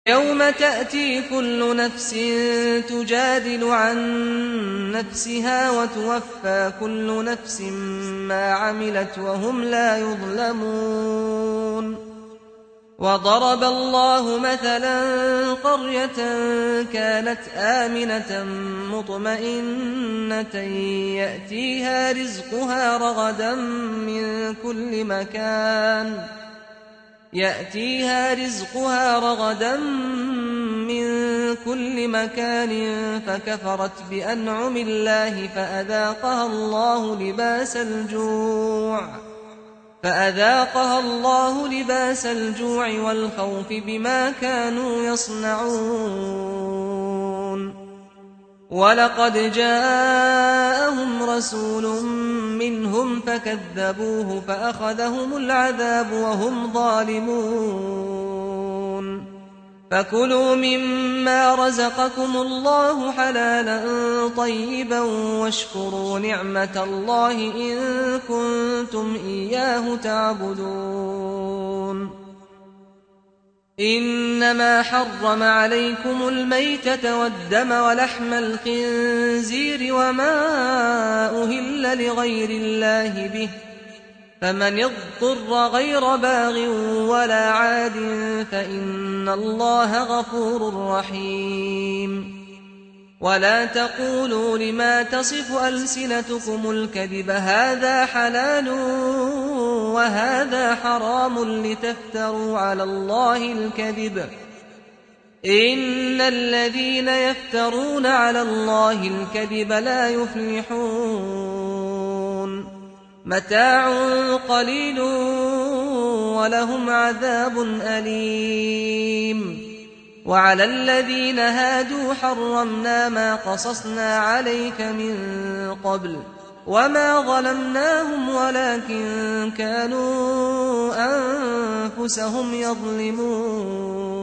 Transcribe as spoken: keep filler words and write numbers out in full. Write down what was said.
يوم تأتي كل نفس تجادل عن نفسها وتوفى كل نفس ما عملت وهم لا يظلمون. وضرب الله مثلا قرية كانت آمنة مطمئنة يأتيها رزقها رغدا من كل مكان يأتيها رزقها رغدا من كل مكان فكفرت بأنعم الله فأذاقها الله لباس الجوع فأذاقها الله لباس الجوع والخوف بما كانوا يصنعون. ولقد جاءهم رسول منهم فكذبوه فأخذهم العذاب وهم ظالمون. فكلوا مما رزقكم الله حلالا طيبا واشكروا نعمة الله إن كنتم إياه تعبدون. إنما حرم عليكم الميتة والدم ولحم الخنزير وما أهل لغير الله به فمن اضطر غير باغ ولا عاد فإن الله غفور رحيم. ولا تقولوا لما تصف ألسنتكم الكذب هذا حلال وهذا حرام لتفتروا على الله الكذب إن الذين يفترون على الله الكذب لا يفلحون. متاع قليل ولهم عذاب أليم. وعلى الذين هادوا حرمنا ما قصصنا عليك من قبل وما ظلمناهم ولكن كانوا أنفسهم يظلمون.